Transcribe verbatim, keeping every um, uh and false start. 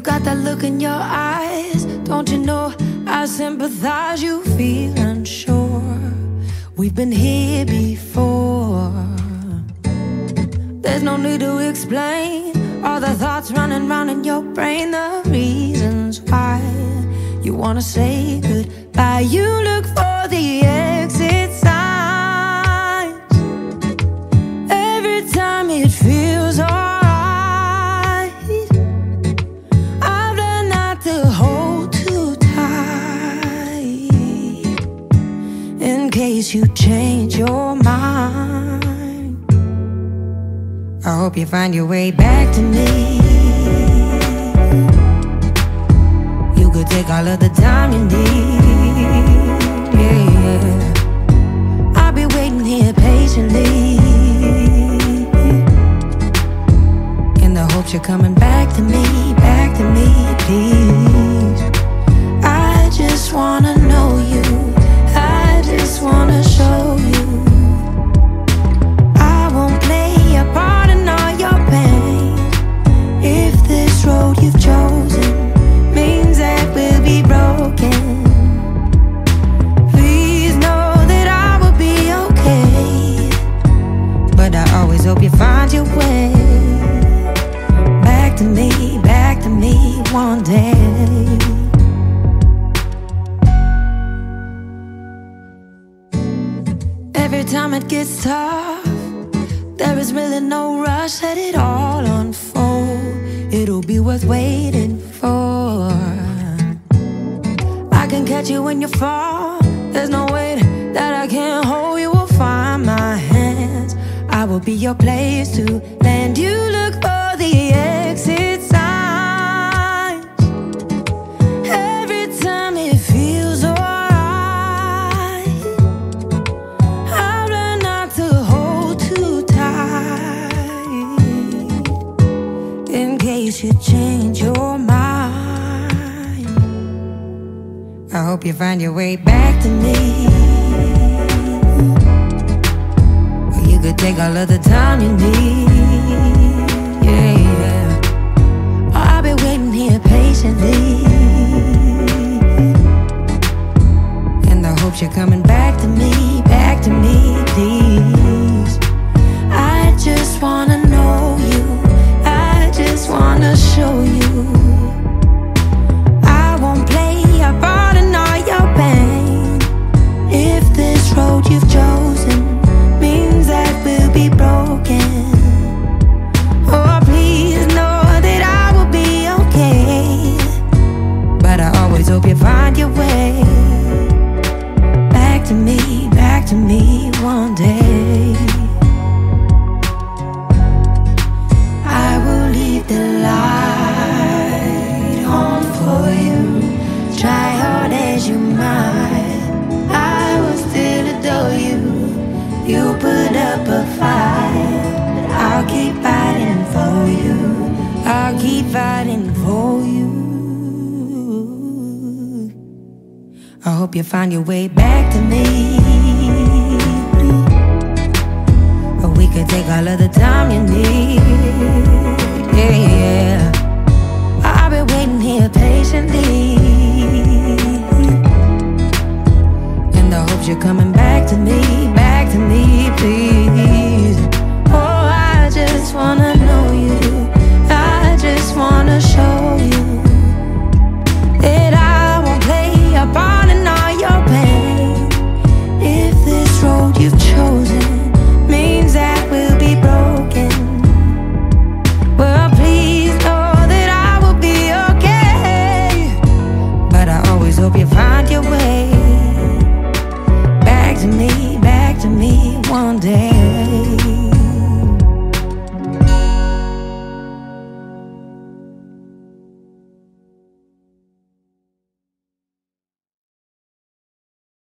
got that look in your eyes. Don't you know I sympathize? You feel unsure. We've been here before. There's no need to explain all the thoughts running round in your brain, the reasons why you wanna say goodbye. You look for the exit signs every time it feels alright. I've learned not to hold too tight in case you change your mind. I hope you find your way back to me. You could take all of the time you need, yeah, yeah. I'll be waiting here patiently in the hopes you're coming back to me, back to me, please. I just wanna know you, I just wanna show you I won't play a part in all your pain. If this road you've chosen means that we'll be broken, please know that I will be okay. But I always hope you find your way back to me, back to me one day. Every time it gets tough, there is really no rush, let it all unfold. It'll be worth waiting for. I can catch you when you fall. There's no way that I can't hold you. Will find my hands. I will be your place to land. You look for the exit signs every time it feels alright. I've learned not to hold too tight in case you change your mind. I hope you find your way back to me. Or you could take all of the time you need, yeah, yeah. Or I'll be waiting here patiently in the hopes you're coming back to me, back to me, please. I just wanna know you, I just wanna show you I won't play a part in all your pain. If this road you've chosen means that we'll be broken, oh please know that I will be okay. But I always hope you find your way back to me, back to me one day. I will leave the light on for you. Try hard as you might, I will still adore you. You put up a fight, but I'll keep fighting for you. I'll keep fighting for you. I hope you find your way back to me. Or we could take all of the time you need, yeah, yeah. I'll be waiting here patiently in the hopes you're coming back to me, back to me, please. Oh, I just wanna know you, I just wanna show you that I won't play a part in all your pain. If this road you've chosen means that we'll be broken, well, please know that I will be okay. But I always hope you find your way back to me, back to me one day.